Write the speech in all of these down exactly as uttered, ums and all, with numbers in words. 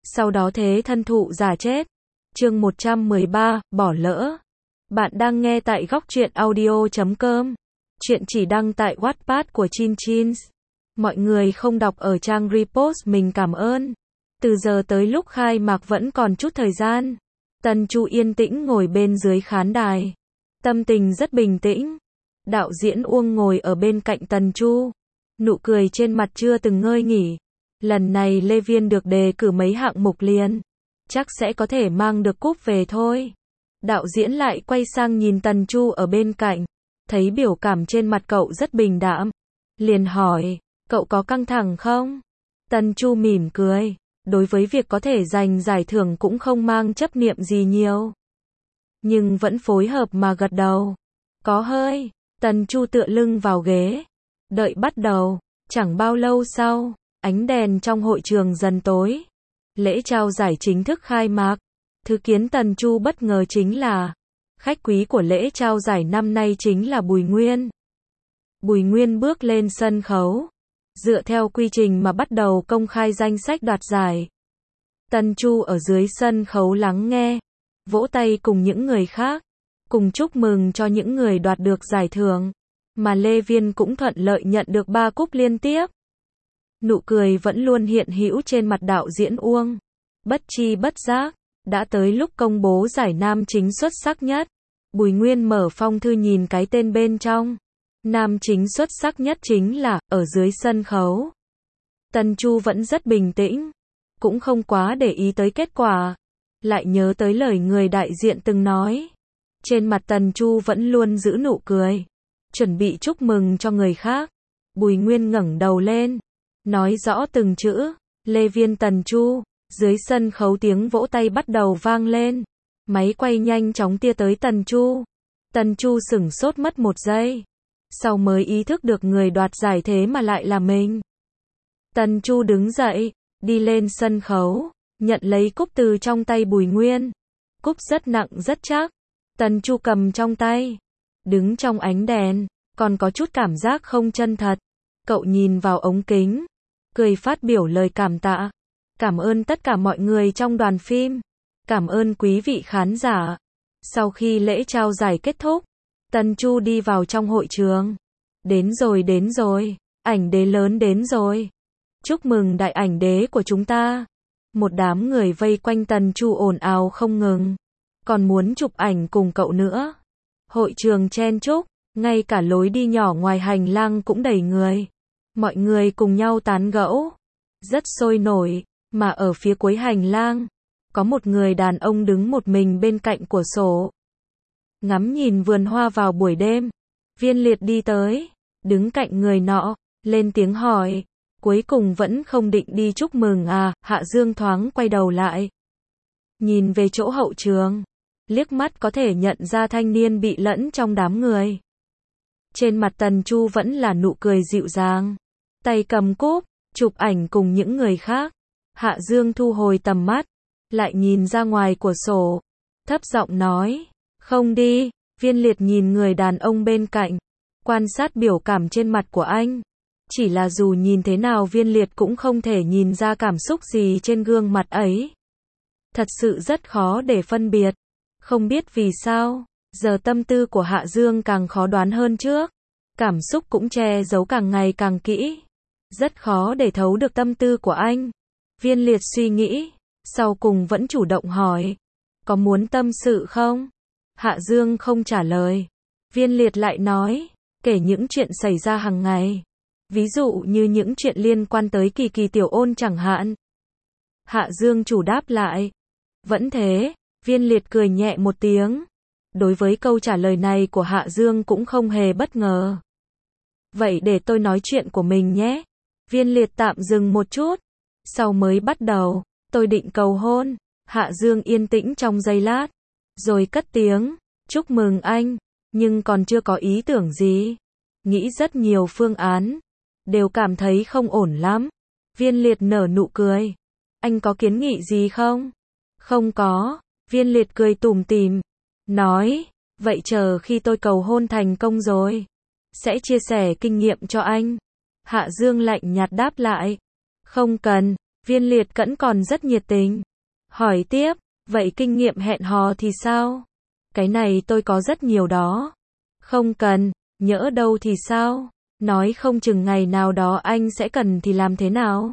sau đó thế thân thụ giả chết. Chương một trăm mười ba, bỏ lỡ. Bạn đang nghe tại góc truyện audio chấm com. Chuyện chỉ đăng tại Wattpad của Chin Chins. Mọi người không đọc ở trang repost mình cảm ơn. Từ giờ tới lúc khai mạc vẫn còn chút thời gian. Tần Chu yên tĩnh ngồi bên dưới khán đài. Tâm tình rất bình tĩnh. Đạo diễn Uông ngồi ở bên cạnh Tần Chu. Nụ cười trên mặt chưa từng ngơi nghỉ. Lần này Lê Viên được đề cử mấy hạng mục liền. Chắc sẽ có thể mang được cúp về thôi. Đạo diễn lại quay sang nhìn Tần Chu ở bên cạnh. Thấy biểu cảm trên mặt cậu rất bình đạm. Liền hỏi, cậu có căng thẳng không? Tần Chu mỉm cười. Đối với việc có thể giành giải thưởng cũng không mang chấp niệm gì nhiều. Nhưng vẫn phối hợp mà gật đầu. Có hơi. Tần Chu tựa lưng vào ghế. Đợi bắt đầu. Chẳng bao lâu sau, ánh đèn trong hội trường dần tối. Lễ trao giải chính thức khai mạc. Thứ khiến Tần Chu bất ngờ chính là khách quý của lễ trao giải năm nay chính là Bùi Nguyên. Bùi Nguyên bước lên sân khấu. Dựa theo quy trình mà bắt đầu công khai danh sách đoạt giải. Tần Chu ở dưới sân khấu lắng nghe, vỗ tay cùng những người khác, cùng chúc mừng cho những người đoạt được giải thưởng, mà Lê Viên cũng thuận lợi nhận được ba cúp liên tiếp. Nụ cười vẫn luôn hiện hữu trên mặt đạo diễn Uông. Bất chi bất giác, đã tới lúc công bố giải nam chính xuất sắc nhất. Bùi Nguyên mở phong thư nhìn cái tên bên trong. Nam chính xuất sắc nhất chính là, ở dưới sân khấu. Tần Chu vẫn rất bình tĩnh, cũng không quá để ý tới kết quả. Lại nhớ tới lời người đại diện từng nói. Trên mặt Tần Chu vẫn luôn giữ nụ cười, chuẩn bị chúc mừng cho người khác. Bùi Nguyên ngẩng đầu lên, nói rõ từng chữ, Lê Viên Tần Chu. Dưới sân khấu tiếng vỗ tay bắt đầu vang lên. Máy quay nhanh chóng tia tới Tần Chu. Tần Chu sửng sốt mất một giây. Sau mới ý thức được người đoạt giải thế mà lại là mình. Tần Chu đứng dậy, đi lên sân khấu, nhận lấy cúp từ trong tay Bùi Nguyên. Cúp rất nặng rất chắc. Tần Chu cầm trong tay, đứng trong ánh đèn, còn có chút cảm giác không chân thật. Cậu nhìn vào ống kính, cười phát biểu lời cảm tạ. Cảm ơn tất cả mọi người trong đoàn phim. Cảm ơn quý vị khán giả. Sau khi lễ trao giải kết thúc, Tần Chu đi vào trong hội trường. Đến rồi đến rồi, ảnh đế lớn đến rồi. Chúc mừng đại ảnh đế của chúng ta. Một đám người vây quanh Tần Chu ồn ào không ngừng. Còn muốn chụp ảnh cùng cậu nữa. Hội trường chen chúc, ngay cả lối đi nhỏ ngoài hành lang cũng đầy người. Mọi người cùng nhau tán gẫu. Rất sôi nổi, mà ở phía cuối hành lang, có một người đàn ông đứng một mình bên cạnh cửa sổ. Ngắm nhìn vườn hoa vào buổi đêm. Viên Liệt đi tới, đứng cạnh người nọ, lên tiếng hỏi. Cuối cùng vẫn không định đi chúc mừng à? Hạ Dương thoáng quay đầu lại, nhìn về chỗ hậu trường, liếc mắt có thể nhận ra thanh niên bị lẫn trong đám người. Trên mặt Tần Chu vẫn là nụ cười dịu dàng, tay cầm cúp, chụp ảnh cùng những người khác. Hạ Dương thu hồi tầm mắt, lại nhìn ra ngoài cửa sổ, thấp giọng nói, không đi. Viên Liệt nhìn người đàn ông bên cạnh, quan sát biểu cảm trên mặt của anh. Chỉ là dù nhìn thế nào Viên Liệt cũng không thể nhìn ra cảm xúc gì trên gương mặt ấy. Thật sự rất khó để phân biệt. Không biết vì sao, giờ tâm tư của Hạ Dương càng khó đoán hơn trước. Cảm xúc cũng che giấu càng ngày càng kỹ. Rất khó để thấu được tâm tư của anh. Viên Liệt suy nghĩ, sau cùng vẫn chủ động hỏi, có muốn tâm sự không? Hạ Dương không trả lời. Viên Liệt lại nói, kể những chuyện xảy ra hàng ngày. Ví dụ như những chuyện liên quan tới Kỳ Kỳ Tiểu Ôn chẳng hạn. Hạ Dương chủ đáp lại, vẫn thế. Viên Liệt cười nhẹ một tiếng. Đối với câu trả lời này của Hạ Dương cũng không hề bất ngờ. Vậy để tôi nói chuyện của mình nhé. Viên Liệt tạm dừng một chút, sau mới bắt đầu, tôi định cầu hôn. Hạ Dương yên tĩnh trong giây lát, rồi cất tiếng, chúc mừng anh, nhưng còn chưa có ý tưởng gì. Nghĩ rất nhiều phương án, đều cảm thấy không ổn lắm. Viên Liệt nở nụ cười. Anh có kiến nghị gì không? Không có. Viên Liệt cười tủm tỉm, nói, vậy chờ khi tôi cầu hôn thành công rồi, sẽ chia sẻ kinh nghiệm cho anh. Hạ Dương lạnh nhạt đáp lại, không cần. Viên Liệt Cẫn còn rất nhiệt tình. Hỏi tiếp, vậy kinh nghiệm hẹn hò thì sao? Cái này tôi có rất nhiều đó. Không cần, nhỡ đâu thì sao? Nói không chừng ngày nào đó anh sẽ cần thì làm thế nào?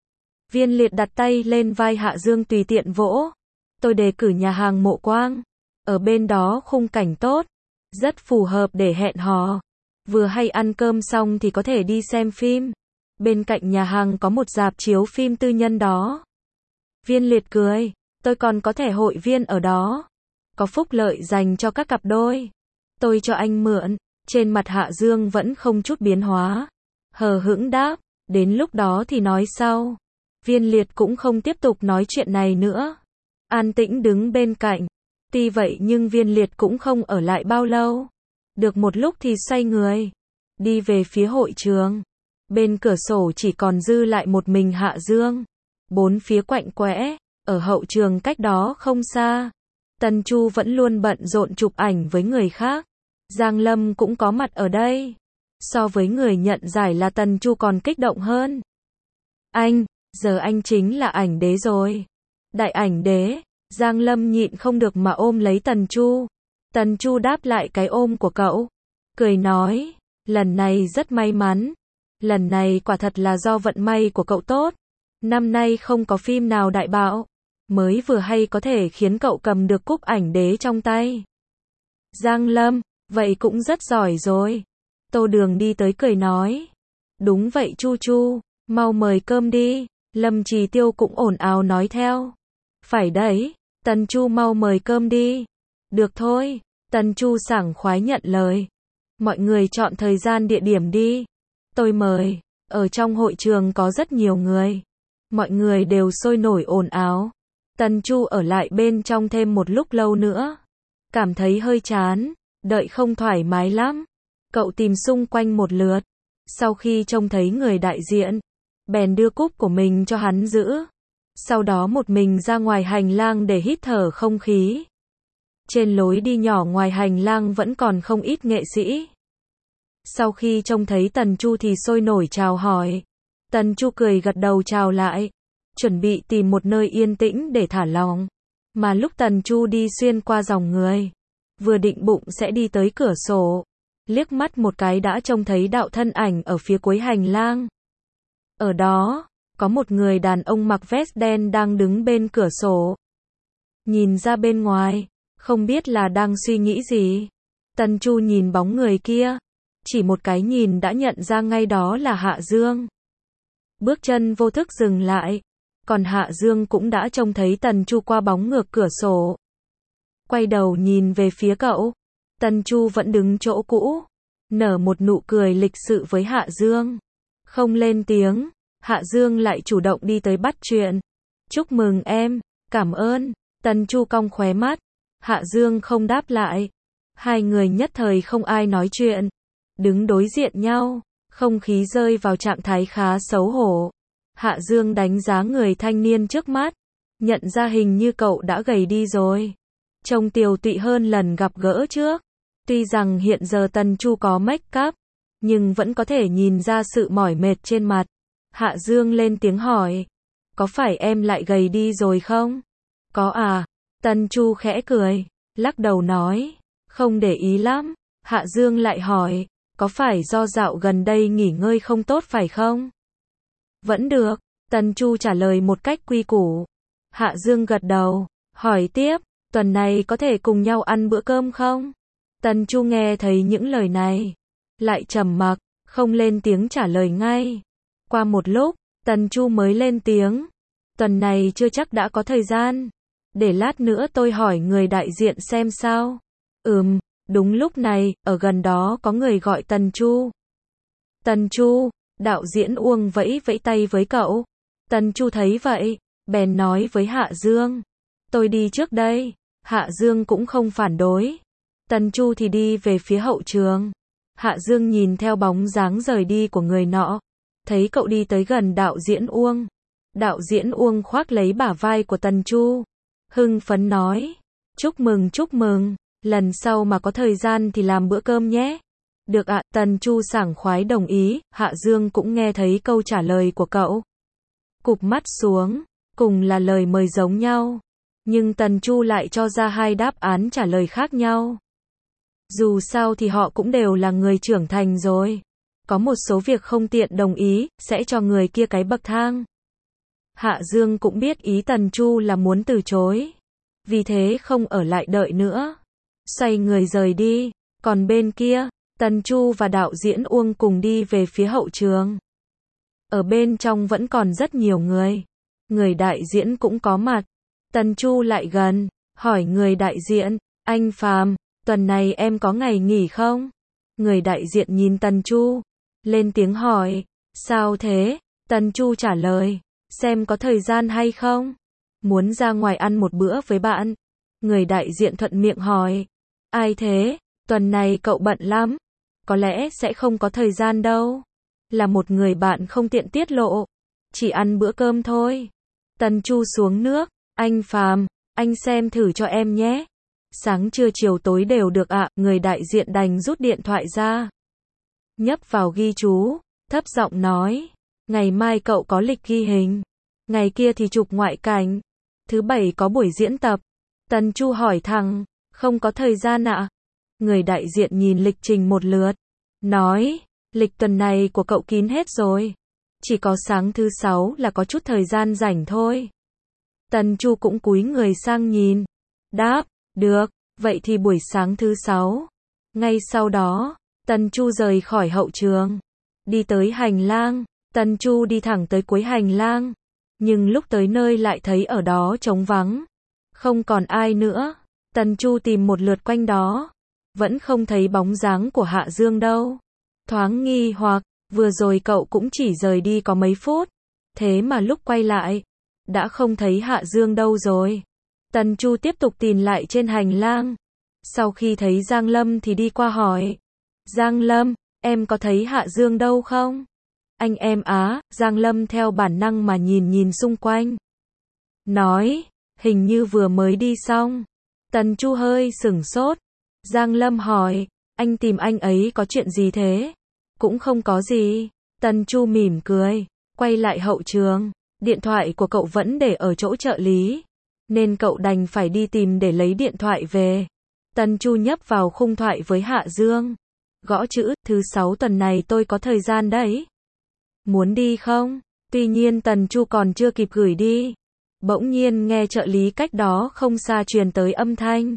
Viên Liệt đặt tay lên vai Hạ Dương tùy tiện vỗ. Tôi đề cử nhà hàng Mộ Quang. Ở bên đó khung cảnh tốt, rất phù hợp để hẹn hò. Vừa hay ăn cơm xong thì có thể đi xem phim. Bên cạnh nhà hàng có một rạp chiếu phim tư nhân đó. Viên Liệt cười, tôi còn có thẻ hội viên ở đó. Có phúc lợi dành cho các cặp đôi. Tôi cho anh mượn. Trên mặt Hạ Dương vẫn không chút biến hóa. Hờ hững đáp, đến lúc đó thì nói sau. Viên Liệt cũng không tiếp tục nói chuyện này nữa. An tĩnh đứng bên cạnh. Tuy vậy nhưng Viên Liệt cũng không ở lại bao lâu. Được một lúc thì xoay người. Đi về phía hội trường. Bên cửa sổ chỉ còn dư lại một mình Hạ Dương. Bốn phía quạnh quẽ. Ở hậu trường cách đó không xa. Tần Chu vẫn luôn bận rộn chụp ảnh với người khác. Giang Lâm cũng có mặt ở đây. So với người nhận giải là Tần Chu còn kích động hơn. Anh, giờ anh chính là ảnh đế rồi. Đại ảnh đế. Giang Lâm nhịn không được mà ôm lấy Tần Chu. Tần Chu đáp lại cái ôm của cậu. Cười nói, lần này rất may mắn. Lần này quả thật là do vận may của cậu tốt. Năm nay không có phim nào đại bạo. Mới vừa hay có thể khiến cậu cầm được cúp ảnh đế trong tay. Giang Lâm, vậy cũng rất giỏi rồi. Tô Đường đi tới cười nói. Đúng vậy Chu Chu, mau mời cơm đi. Lâm Trì Tiêu cũng ồn ào nói theo. Phải đấy, Tần Chu mau mời cơm đi. Được thôi, Tần Chu sảng khoái nhận lời. Mọi người chọn thời gian địa điểm đi. Tôi mời, ở trong hội trường có rất nhiều người. Mọi người đều sôi nổi ồn ào. Tần Chu ở lại bên trong thêm một lúc lâu nữa. Cảm thấy hơi chán, đợi không thoải mái lắm. Cậu tìm xung quanh một lượt. Sau khi trông thấy người đại diện, bèn đưa cúp của mình cho hắn giữ. Sau đó một mình ra ngoài hành lang để hít thở không khí. Trên lối đi nhỏ ngoài hành lang vẫn còn không ít nghệ sĩ. Sau khi trông thấy Tần Chu thì sôi nổi chào hỏi. Tần Chu cười gật đầu chào lại. Chuẩn bị tìm một nơi yên tĩnh để thả lỏng. Mà lúc Tần Chu đi xuyên qua dòng người, vừa định bụng sẽ đi tới cửa sổ, liếc mắt một cái đã trông thấy đạo thân ảnh ở phía cuối hành lang. Ở đó, có một người đàn ông mặc vest đen đang đứng bên cửa sổ. Nhìn ra bên ngoài, không biết là đang suy nghĩ gì. Tần Chu nhìn bóng người kia, chỉ một cái nhìn đã nhận ra ngay đó là Hạ Dương. Bước chân vô thức dừng lại. Còn Hạ Dương cũng đã trông thấy Tần Chu qua bóng ngược cửa sổ. Quay đầu nhìn về phía cậu. Tần Chu vẫn đứng chỗ cũ. Nở một nụ cười lịch sự với Hạ Dương. Không lên tiếng. Hạ Dương lại chủ động đi tới bắt chuyện. Chúc mừng em. Cảm ơn. Tần Chu cong khóe mắt. Hạ Dương không đáp lại. Hai người nhất thời không ai nói chuyện. Đứng đối diện nhau. Không khí rơi vào trạng thái khá xấu hổ. Hạ Dương đánh giá người thanh niên trước mắt. Nhận ra hình như cậu đã gầy đi rồi. Trông tiều tụy hơn lần gặp gỡ trước. Tuy rằng hiện giờ Tần Chu có make up, nhưng vẫn có thể nhìn ra sự mỏi mệt trên mặt. Hạ Dương lên tiếng hỏi. Có phải em lại gầy đi rồi không? Có à? Tần Chu khẽ cười. Lắc đầu nói. Không để ý lắm. Hạ Dương lại hỏi. Có phải do dạo gần đây nghỉ ngơi không tốt phải không? Vẫn được. Tần Chu trả lời một cách quy củ. Hạ Dương gật đầu. Hỏi tiếp. Tuần này có thể cùng nhau ăn bữa cơm không? Tần Chu nghe thấy những lời này. Lại trầm mặc. Không lên tiếng trả lời ngay. Qua một lúc. Tần Chu mới lên tiếng. Tuần này chưa chắc đã có thời gian. Để lát nữa tôi hỏi người đại diện xem sao. Ừm. Đúng lúc này, ở gần đó có người gọi Tần Chu. Tần Chu, đạo diễn Uông vẫy vẫy tay với cậu. Tần Chu thấy vậy, bèn nói với Hạ Dương. Tôi đi trước đây. Hạ Dương cũng không phản đối. Tần Chu thì đi về phía hậu trường. Hạ Dương nhìn theo bóng dáng rời đi của người nọ. Thấy cậu đi tới gần đạo diễn Uông. Đạo diễn Uông khoác lấy bả vai của Tần Chu. Hưng phấn nói. Chúc mừng chúc mừng. Lần sau mà có thời gian thì làm bữa cơm nhé. Được ạ. Tần Chu sảng khoái đồng ý. Hạ Dương cũng nghe thấy câu trả lời của cậu. cụp mắt xuống, cùng là lời mời giống nhau. Nhưng Tần Chu lại cho ra hai đáp án trả lời khác nhau. Dù sao thì họ cũng đều là người trưởng thành rồi. Có một số việc không tiện đồng ý, sẽ cho người kia cái bậc thang. Hạ Dương cũng biết ý Tần Chu là muốn từ chối. Vì thế không ở lại đợi nữa. Xoay người rời đi. Còn bên kia, Tần Chu và đạo diễn Uông cùng đi về phía hậu trường. Ở bên trong vẫn còn rất nhiều người. Người đại diễn cũng có mặt. Tần Chu lại gần, hỏi người đại diện, anh Phàm, tuần này em có ngày nghỉ không? Người đại diện nhìn Tần Chu, lên tiếng hỏi, sao thế? Tần Chu trả lời, xem có thời gian hay không? Muốn ra ngoài ăn một bữa với bạn. Người đại diện thuận miệng hỏi, ai thế? Tuần này cậu bận lắm. Có lẽ sẽ không có thời gian đâu. Là một người bạn không tiện tiết lộ. Chỉ ăn bữa cơm thôi. Tần Chu xuống nước, anh Phàm, anh xem thử cho em nhé. Sáng trưa chiều tối đều được ạ, người đại diện đành rút điện thoại ra. Nhấp vào ghi chú, thấp giọng nói, ngày mai cậu có lịch ghi hình. Ngày kia thì chụp ngoại cảnh. Thứ bảy có buổi diễn tập. Tần Chu hỏi thẳng, không có thời gian ạ. Người đại diện nhìn lịch trình một lượt. Nói, lịch tuần này của cậu kín hết rồi. Chỉ có sáng thứ sáu là có chút thời gian rảnh thôi. Tần Chu cũng cúi người sang nhìn. Đáp, được, vậy thì buổi sáng thứ sáu. Ngay sau đó, Tần Chu rời khỏi hậu trường. Đi tới hành lang. Tần Chu đi thẳng tới cuối hành lang. Nhưng lúc tới nơi lại thấy ở đó trống vắng. Không còn ai nữa. Tần Chu tìm một lượt quanh đó. Vẫn không thấy bóng dáng của Hạ Dương đâu. Thoáng nghi hoặc, vừa rồi cậu cũng chỉ rời đi có mấy phút. Thế mà lúc quay lại, đã không thấy Hạ Dương đâu rồi. Tần Chu tiếp tục tìm lại trên hành lang. Sau khi thấy Giang Lâm thì đi qua hỏi. Giang Lâm, em có thấy Hạ Dương đâu không? Anh em á, Giang Lâm theo bản năng mà nhìn nhìn xung quanh. Nói, hình như vừa mới đi xong. Tần Chu hơi sửng sốt. Giang Lâm hỏi, anh tìm anh ấy có chuyện gì thế? Cũng không có gì. Tần Chu mỉm cười, quay lại hậu trường. Điện thoại của cậu vẫn để ở chỗ trợ lý. Nên cậu đành phải đi tìm để lấy điện thoại về. Tần Chu nhấp vào khung thoại với Hạ Dương. Gõ chữ, thứ sáu tuần này tôi có thời gian đấy. Muốn đi không? Tuy nhiên Tần Chu còn chưa kịp gửi đi. Bỗng nhiên nghe trợ lý cách đó không xa truyền tới âm thanh.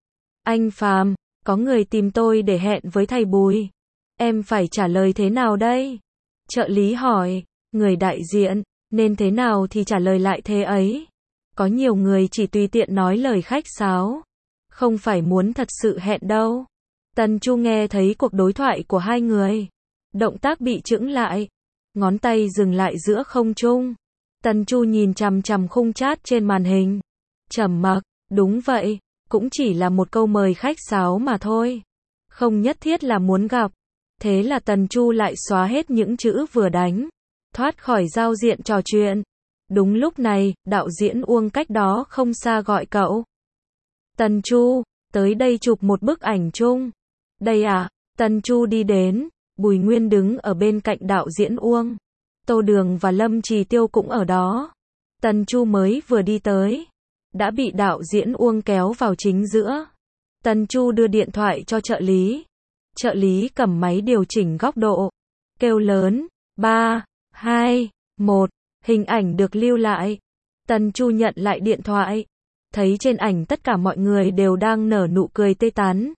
Anh Phàm, có người tìm tôi để hẹn với thầy Bùi. Em phải trả lời thế nào đây? Trợ lý hỏi, người đại diện, nên thế nào thì trả lời lại thế ấy. Có nhiều người chỉ tùy tiện nói lời khách sáo. Không phải muốn thật sự hẹn đâu. Tần Chu nghe thấy cuộc đối thoại của hai người. Động tác bị chững lại. Ngón tay dừng lại giữa không trung. Tần Chu nhìn chằm chằm khung chat trên màn hình. Trầm mặc, đúng vậy, cũng chỉ là một câu mời khách sáo mà thôi. Không nhất thiết là muốn gặp. Thế là Tần Chu lại xóa hết những chữ vừa đánh. Thoát khỏi giao diện trò chuyện. Đúng lúc này, đạo diễn Uông cách đó không xa gọi cậu. Tần Chu, tới đây chụp một bức ảnh chung. Đây à, Tần Chu đi đến. Bùi Nguyên đứng ở bên cạnh đạo diễn Uông. Tô Đường và Lâm Trì Tiêu cũng ở đó. Tần Chu mới vừa đi tới. Đã bị đạo diễn Uông kéo vào chính giữa. Tần Chu đưa điện thoại cho trợ lý. Trợ lý cầm máy điều chỉnh góc độ. Kêu lớn, ba, hai, một, hình ảnh được lưu lại. Tần Chu nhận lại điện thoại. Thấy trên ảnh tất cả mọi người đều đang nở nụ cười tươi tắn.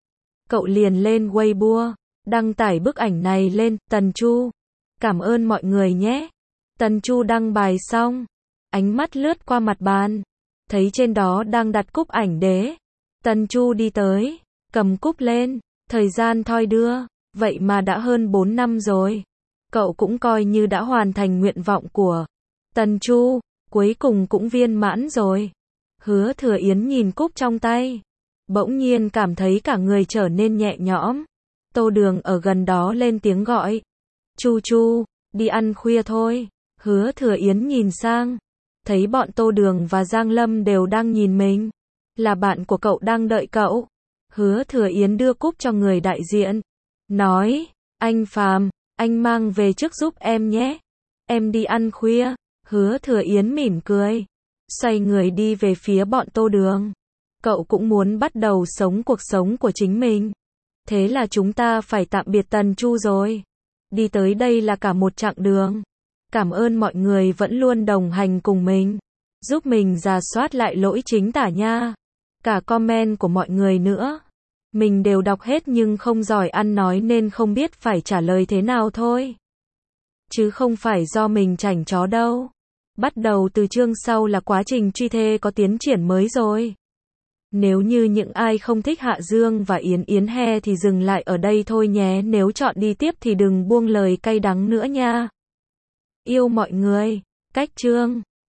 Cậu liền lên Weibo, đăng tải bức ảnh này lên, Tần Chu. Cảm ơn mọi người nhé. Tần Chu đăng bài xong. Ánh mắt lướt qua mặt bàn. Thấy trên đó đang đặt cúp ảnh đế. Tần Chu đi tới, cầm cúp lên. Thời gian thoi đưa, vậy mà đã hơn bốn năm rồi. Cậu cũng coi như đã hoàn thành nguyện vọng của Tần Chu, cuối cùng cũng viên mãn rồi. Hứa Thừa Yến nhìn cúp trong tay. Bỗng nhiên cảm thấy cả người trở nên nhẹ nhõm. Tô Đường ở gần đó lên tiếng gọi. Chu Chu, đi ăn khuya thôi. Hứa Thừa Yến nhìn sang. Thấy bọn Tô Đường và Giang Lâm đều đang nhìn mình. Là bạn của cậu đang đợi cậu. Hứa Thừa Yến đưa cúp cho người đại diện. Nói, anh Phàm, anh mang về trước giúp em nhé. Em đi ăn khuya. Hứa Thừa Yến mỉm cười, xoay người đi về phía bọn Tô Đường. Cậu cũng muốn bắt đầu sống cuộc sống của chính mình. Thế là chúng ta phải tạm biệt Tần Chu rồi. Đi tới đây là cả một chặng đường. Cảm ơn mọi người vẫn luôn đồng hành cùng mình. Giúp mình rà soát lại lỗi chính tả nha. Cả comment của mọi người nữa. Mình đều đọc hết nhưng không giỏi ăn nói nên không biết phải trả lời thế nào thôi. Chứ không phải do mình chảnh chó đâu. Bắt đầu từ chương sau là quá trình truy thê có tiến triển mới rồi. Nếu như những ai không thích Hạ Dương và Yến Yến He thì dừng lại ở đây thôi nhé. Nếu chọn đi tiếp thì đừng buông lời cay đắng nữa nha. Yêu mọi người. Cách chương